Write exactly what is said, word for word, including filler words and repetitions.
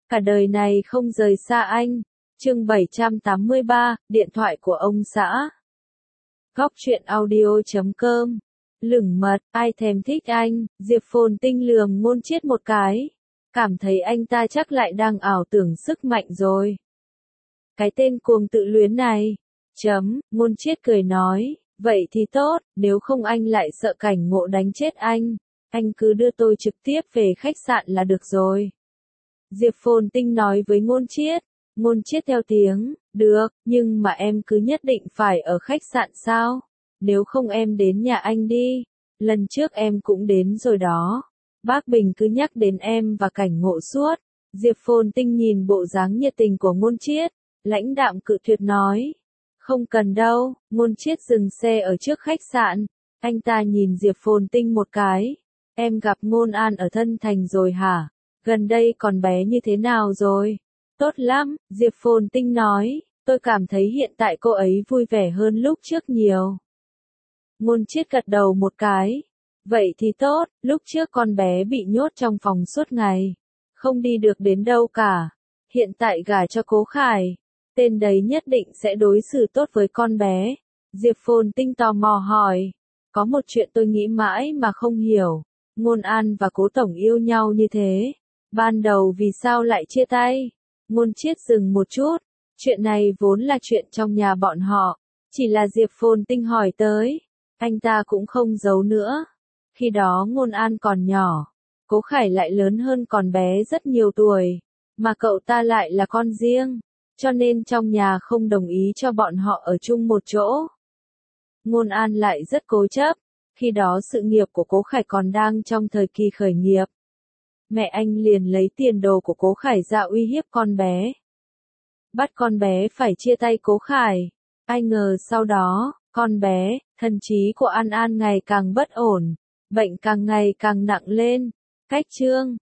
cả đời này không rời xa anh. Chương bảy trăm tám mươi ba, điện thoại của ông xã. Góc truyện audio chấm com. Lửng mật, ai thèm thích anh, Diệp Phồn Tinh lườm Ngôn Chiết một cái. Cảm thấy anh ta chắc lại đang ảo tưởng sức mạnh rồi. Cái tên cuồng tự luyến này. Chấm, Ngôn Chiết cười nói, vậy thì tốt, nếu không anh lại sợ cảnh ngộ đánh chết anh. Anh cứ đưa tôi trực tiếp về khách sạn là được rồi. Diệp Phồn Tinh nói với Ngôn Chiết. Ngôn Chiết theo tiếng, được, nhưng mà em cứ nhất định phải ở khách sạn sao? Nếu không em đến nhà anh đi. Lần trước em cũng đến rồi đó. Bác Bình cứ nhắc đến em và cảnh ngộ suốt. Diệp Phồn Tinh nhìn bộ dáng nhiệt tình của Ngôn Chiết, lãnh đạm cự tuyệt nói. Không cần đâu. Ngôn Chiết dừng xe ở trước khách sạn. Anh ta nhìn Diệp Phồn Tinh một cái. Em gặp Ngôn An ở Thân Thành rồi hả? Gần đây con bé như thế nào rồi? Tốt lắm, Diệp Phồn Tinh nói. Tôi cảm thấy hiện tại cô ấy vui vẻ hơn lúc trước nhiều. Ngôn Chiết gật đầu một cái. Vậy thì tốt, lúc trước con bé bị nhốt trong phòng suốt ngày. Không đi được đến đâu cả. Hiện tại gả cho Cố Khải. Tên đấy nhất định sẽ đối xử tốt với con bé. Diệp Phồn Tinh tò mò hỏi. Có một chuyện tôi nghĩ mãi mà không hiểu. Ngôn An và Cố Tổng yêu nhau như thế. Ban đầu vì sao lại chia tay? Ngôn Chiết dừng một chút. Chuyện này vốn là chuyện trong nhà bọn họ. Chỉ là Diệp Phồn Tinh hỏi tới. Anh ta cũng không giấu nữa. Khi đó Ngôn An còn nhỏ. Cố Khải lại lớn hơn con bé rất nhiều tuổi. Mà cậu ta lại là con riêng. Cho nên trong nhà không đồng ý cho bọn họ ở chung một chỗ. Ngôn An lại rất cố chấp. Khi đó sự nghiệp của Cố Khải còn đang trong thời kỳ khởi nghiệp. Mẹ anh liền lấy tiền đồ của Cố Khải ra uy hiếp con bé. Bắt con bé phải chia tay Cố Khải. Ai ngờ sau đó, con bé, thần trí của An An ngày càng bất ổn. Bệnh càng ngày càng nặng lên. Cách chương.